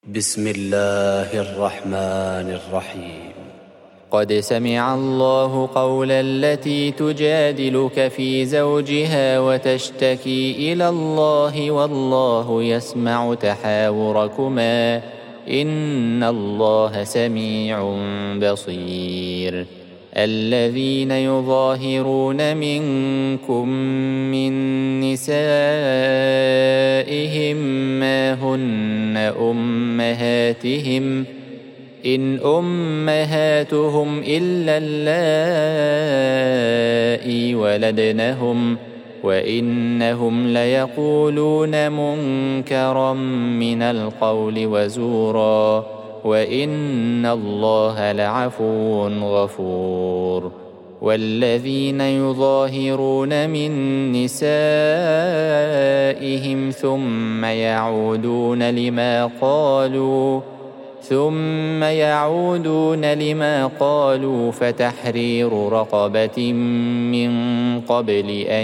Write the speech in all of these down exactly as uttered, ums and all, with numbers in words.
بسم الله الرحمن الرحيم. قد سمع الله قول التي تجادلك في زوجها وتشتكي إلى الله والله يسمع تحاوركما إن الله سميع بصير. الذين يظاهرون منكم من نسائهم ما هن أمهاتهم إن أمهاتهم إلا اللائي ولدنهم وإنهم ليقولون منكرا من القول وزورا وإن الله لعفو غفور. والذين يظاهرون من نسائهم ثم يعودون لما قالوا ثم يعودون لما قالوا فتحرير رقبة من قبل أن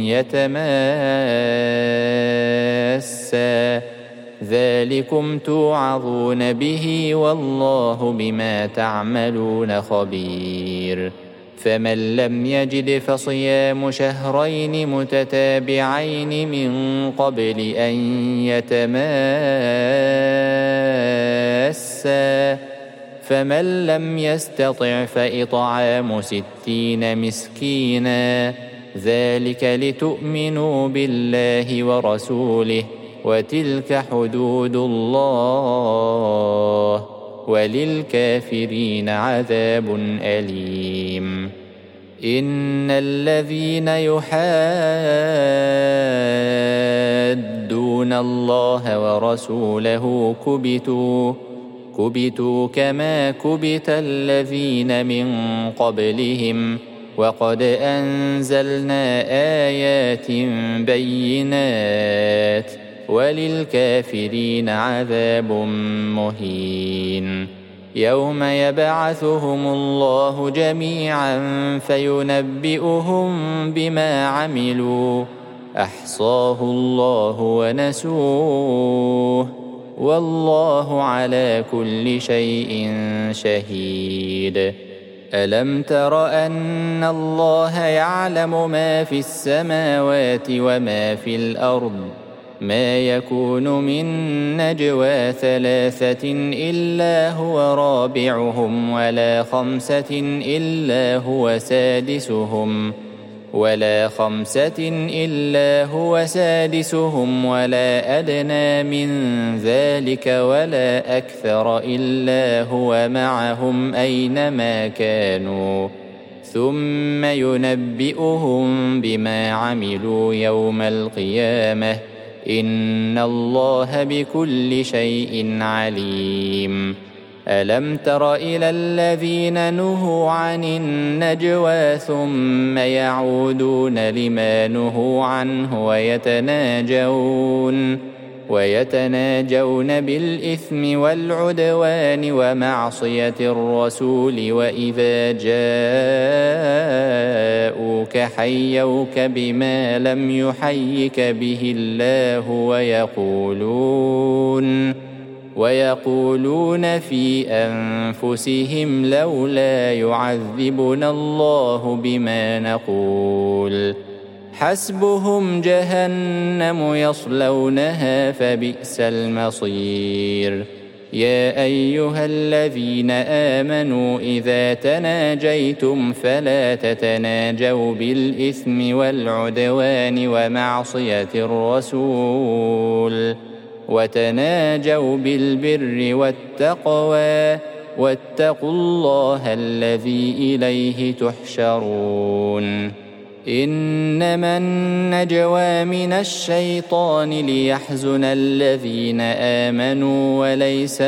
يتماسا ذلكم توعظون به والله بما تعملون خبير. فمن لم يجد فصيام شهرين متتابعين من قبل أن يتماسا فمن لم يستطع فإطعام ستين مسكينا ذلك لتؤمنوا بالله ورسوله وتلك حدود الله وللكافرين عذاب أليم. إن الذين يحادون الله ورسوله كبتوا كبتوا كما كبت الذين من قبلهم وقد أنزلنا آيات بينات وللكافرين عذاب مهين. يوم يبعثهم الله جميعا فينبئهم بما عملوا أحصاه الله ونسوه والله على كل شيء شهيد. ألم تر أن الله يعلم ما في السماوات وما في الأرض ما يكون من نجوى ثلاثة إلا هو رابعهم ولا خمسة إلا هو سادسهم ولا خمسة إلا هو سادسهم ولا أدنى من ذلك ولا أكثر إلا هو معهم أينما كانوا ثم ينبئهم بما عملوا يوم القيامة إن الله بكل شيء عليم. ألم تر إلى الذين نهوا عن النجوى ثم يعودون لما نهوا عنه ويتناجون ويتناجون بالإثم والعدوان ومعصية الرسول وإذا جاءوك حيوك بما لم يحيك به الله ويقولون ويقولون في أنفسهم لولا يعذبنا الله بما نقول حسبهم جهنم يصلونها فبئس المصير. يا أيها الذين آمنوا إذا تناجيتم فلا تتناجوا بالإثم والعدوان ومعصية الرسول وتناجوا بالبر والتقوى واتقوا الله الذي إليه تحشرون. إنما النجوى من الشيطان ليحزن الذين آمنوا وليس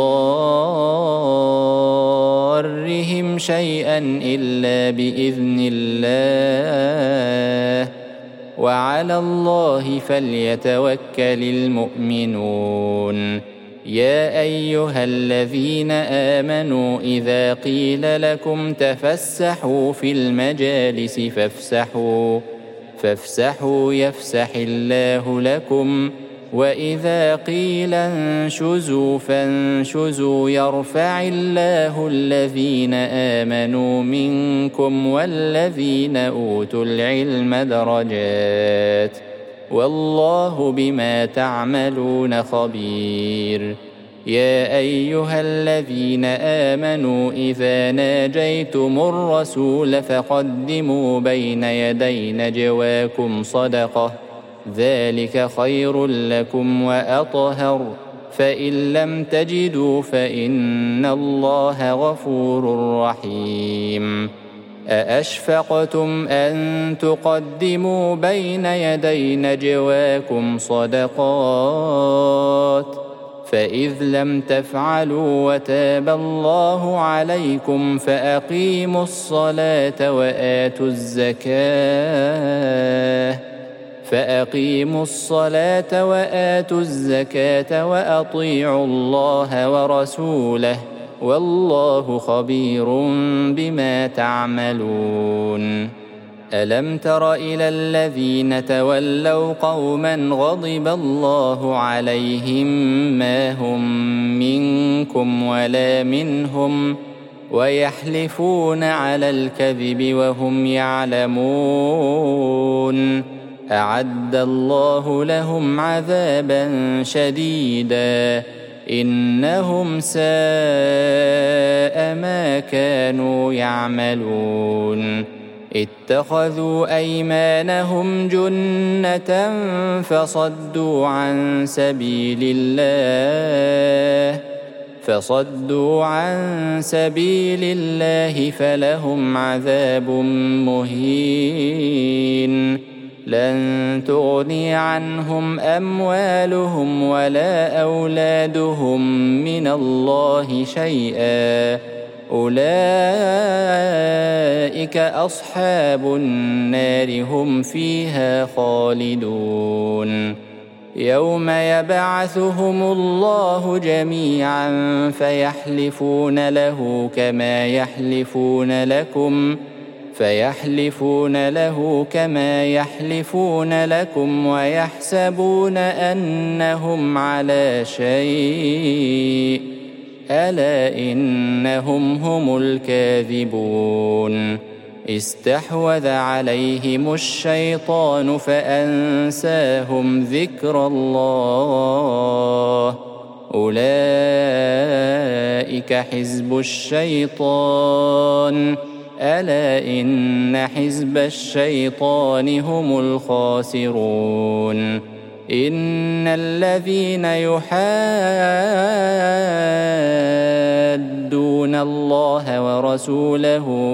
بضارهم شيئا إلا بإذن الله وعلى الله فليتوكل المؤمنون. يا أيها الذين آمنوا إذا قيل لكم تفسحوا في المجالس فافسحوا فافسحوا يفسح الله لكم وإذا قيل انشزوا فانشزوا يرفع الله الذين آمنوا منكم والذين أوتوا العلم درجات والله بما تعملون خبير. يا أيها الذين آمنوا إذا ناجيتم الرسول فقدموا بين يدي نجواكم صدقة ذلك خير لكم وأطهر فإن لم تجدوا فإن الله غفور رحيم. أأشفقتم أن تقدموا بين يدي نجواكم صدقات فإذ لم تفعلوا وتاب الله عليكم فأقيموا الصلاة وآتوا الزكاة فأقيموا الصلاة وآتوا الزكاة وأطيعوا الله ورسوله والله خبير بما تعملون. ألم تر إلى الذين تولوا قوما غضب الله عليهم ما هم منكم ولا منهم ويحلفون على الكذب وهم يعلمون أعد الله لهم عذابا شديدا إنهم ساء ما كانوا يعملون. اتخذوا أيمانهم جنة فصدوا عن سبيل الله فصدوا عن سبيل الله فلهم عذاب مهين. لن تغني عنهم أموالهم ولا أولادهم من الله شيئا أولئك أصحاب النار هم فيها خالدون. يوم يبعثهم الله جميعا فيحلفون له كما يحلفون لكم فيحلفون له كما يحلفون لكم ويحسبون أنهم على شيء ألا إنهم هم الكاذبون. استحوذ عليهم الشيطان فأنساهم ذكر الله أولئك حزب الشيطان ألا إن حزب الشيطان هم الخاسرون. إن الذين يحادون الله ورسوله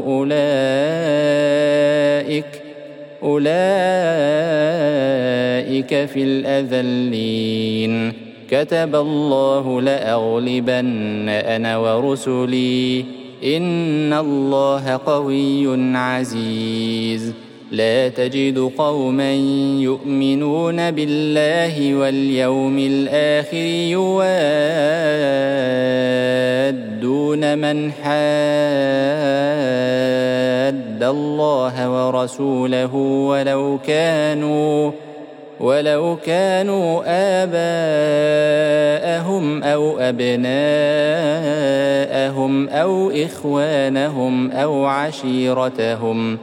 أولئك أولئك في الأذلين. كتب الله لأغلبن أنا ورسلي إن الله قوي عزيز. لا تجد قوما يؤمنون بالله واليوم الآخر يوادون من حاد الله ورسوله ولو كانوا ولو كانوا آباءهم أو أبناءهم أو إخوانهم أو عشيرتهم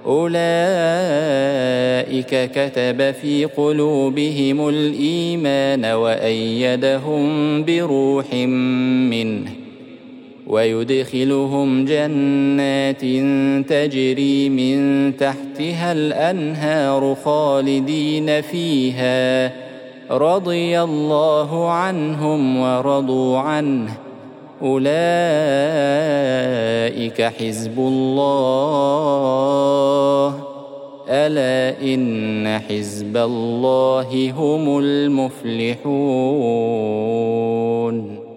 أولئك كتب في قلوبهم الإيمان وأيدهم بروح منه ويدخلهم جنات تجري من تحتها الأنهار خالدين فيها رضي الله عنهم ورضوا عنه أولئك حزب الله ألا إن حزب الله هم المفلحون.